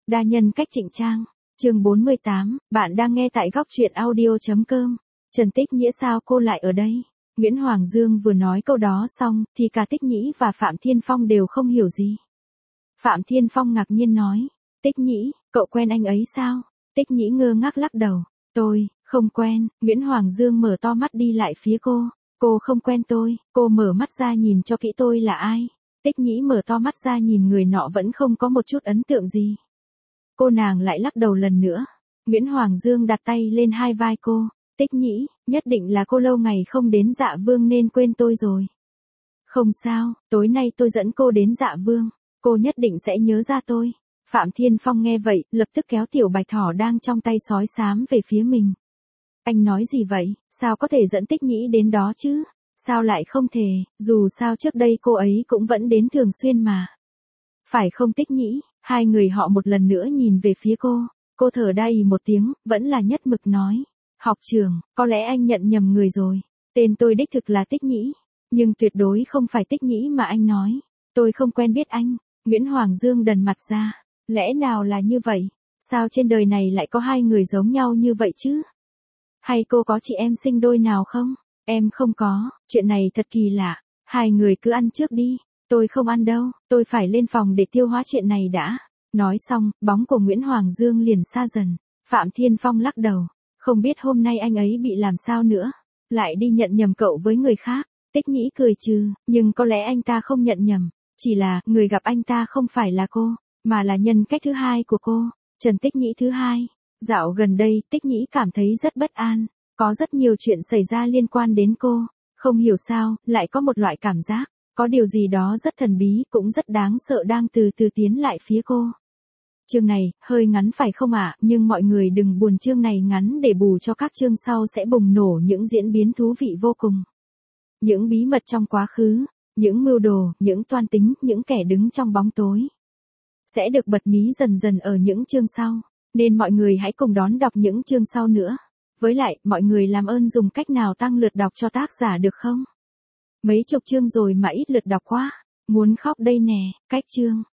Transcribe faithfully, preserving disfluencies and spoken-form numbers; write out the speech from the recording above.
Đa nhân cách trịnh trang. Chương bốn mươi tám, bạn đang nghe tại góc truyện audio chấm com. Trần Tích Nhĩ sao cô lại ở đây? Nguyễn Hoàng Dương vừa nói câu đó xong, thì cả Tích Nhĩ và Phạm Thiên Phong đều không hiểu gì. Phạm Thiên Phong ngạc nhiên nói, Tích Nhĩ, cậu quen anh ấy sao? Tích Nhĩ ngơ ngác lắc đầu, tôi, không quen. Nguyễn Hoàng Dương mở to mắt đi lại phía cô, cô không quen tôi. Cô mở mắt ra nhìn cho kỹ tôi là ai? Tích Nhĩ mở to mắt ra nhìn người nọ vẫn không có một chút ấn tượng gì. Cô nàng lại lắc đầu lần nữa. Nguyễn Hoàng Dương đặt tay lên hai vai cô, Tích Nhĩ, nhất định là cô lâu ngày không đến Dạ Vương nên quên tôi rồi. Không sao, tối nay tôi dẫn cô đến Dạ Vương, cô nhất định sẽ nhớ ra tôi. Phạm Thiên Phong nghe vậy, lập tức kéo Tiểu Bạch Thỏ đang trong tay sói xám về phía mình. Anh nói gì vậy, sao có thể dẫn Tích Nhĩ đến đó chứ? Sao lại không thể, dù sao trước đây cô ấy cũng vẫn đến thường xuyên mà. Phải không Tích Nhĩ? Hai người họ một lần nữa nhìn về phía cô, cô thở đầy một tiếng, vẫn là nhất mực nói. Học trưởng, có lẽ anh nhận nhầm người rồi, tên tôi đích thực là Tích Nhĩ, nhưng tuyệt đối không phải Tích Nhĩ mà anh nói, tôi không quen biết anh. Nguyễn Hoàng Dương đần mặt ra, lẽ nào là như vậy, sao trên đời này lại có hai người giống nhau như vậy chứ? Hay cô có chị em sinh đôi nào không? Em không có, chuyện này thật kỳ lạ, hai người cứ ăn trước đi. Tôi không ăn đâu, tôi phải lên phòng để tiêu hóa chuyện này đã. Nói xong, bóng của Nguyễn Hoàng Dương liền xa dần. Phạm Thiên Phong lắc đầu, không biết hôm nay anh ấy bị làm sao nữa, lại đi nhận nhầm cậu với người khác. Tích Nhĩ cười trừ, nhưng có lẽ anh ta không nhận nhầm, chỉ là người gặp anh ta không phải là cô, mà là nhân cách thứ hai của cô, Trần Tích Nhĩ thứ hai. Dạo gần đây, Tích Nhĩ cảm thấy rất bất an, có rất nhiều chuyện xảy ra liên quan đến cô, không hiểu sao, lại có một loại cảm giác. Có điều gì đó rất thần bí, cũng rất đáng sợ đang từ từ tiến lại phía cô. Chương này, hơi ngắn phải không ạ, nhưng mọi người đừng buồn, chương này ngắn để bù cho các chương sau sẽ bùng nổ những diễn biến thú vị vô cùng. Những bí mật trong quá khứ, những mưu đồ, những toan tính, những kẻ đứng trong bóng tối. Sẽ được bật mí dần dần ở những chương sau, nên mọi người hãy cùng đón đọc những chương sau nữa. Với lại, mọi người làm ơn dùng cách nào tăng lượt đọc cho tác giả được không? Mấy chục chương rồi mà ít lượt đọc quá, muốn khóc đây nè. Cách chương,